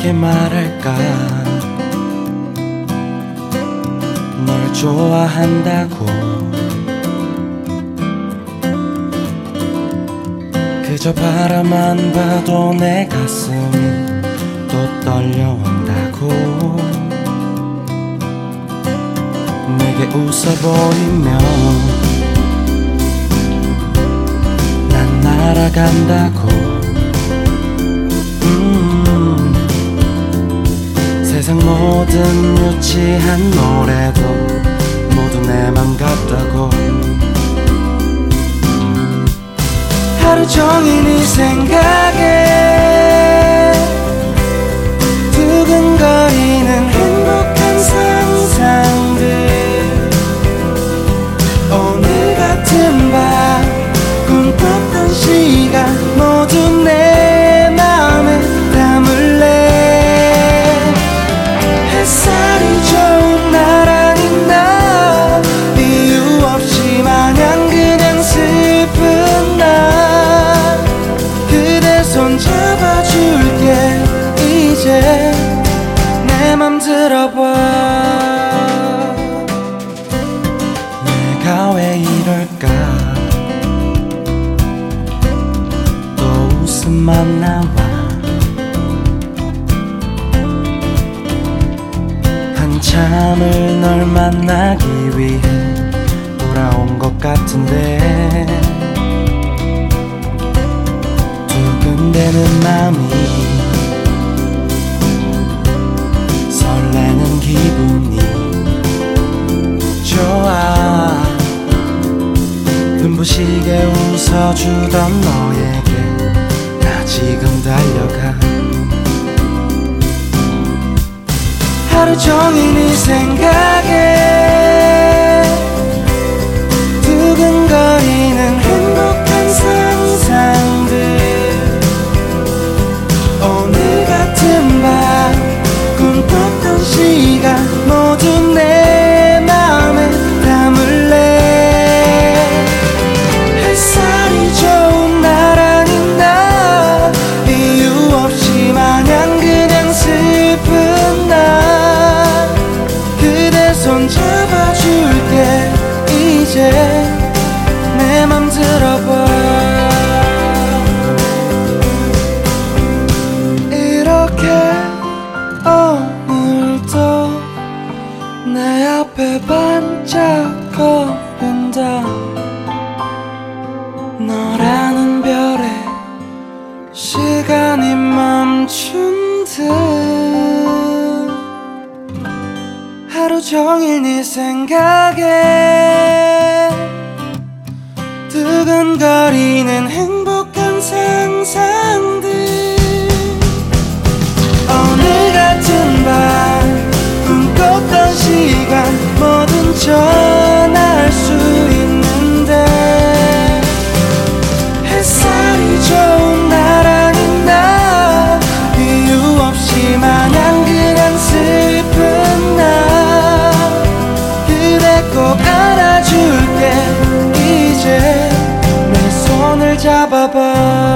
어떻게 말할까. 널 좋아한다고 그저 바라만 봐도 내 가슴이 또 떨려온다고. 내게 웃어 보이면 난 날아간다고. 세상 모든 유치한 노래도 모두 내 맘 같다고. 하루 종일 네 생각에 두근거리는 행복한 상상들. 오늘 같은 밤 꿈꿨던 시간 모두 내 맘에 담을래. 햇살이 좋은 날 아닌 날 이유 없이 마냥 그냥 슬픈 날 그대 손 잡아줄게. 이제 내 맘 들어봐. 내가 왜 이럴까. 또 웃음만 나와. 한참을 널 만나기 위해 돌아온 것 같은데 두근대는 맘이 설레는 기분이 좋아. 눈부시게 웃어주던 너에게 나 지금 달려가. 하루 종일 네 생각에 두근거리는 행복한 상상들. 오늘 같은 밤 꿈꿨던 시간 모두 내 맘에 담을래. 햇살이 좋은 날 아닌 날 이유 없이 마냥 그냥 슬픈 날 그대 손 잡아줄게. 이제 내 맘 들어봐. 이렇게 오늘도 내 앞에 반짝거린다. 너라는 별에 시간이 멈춘 듯. 하루 종일 네 생각에 두근거리는 행복한 상상들. 오늘 같은 밤 꿈꿨던 시간 뭐든 전할 수 있는데 햇살이 좋은 날 아닌 날 이유 없이 마냥 그냥 슬픈 날 그대 꼭 안아줄게. 이제 내 손을 잡아봐.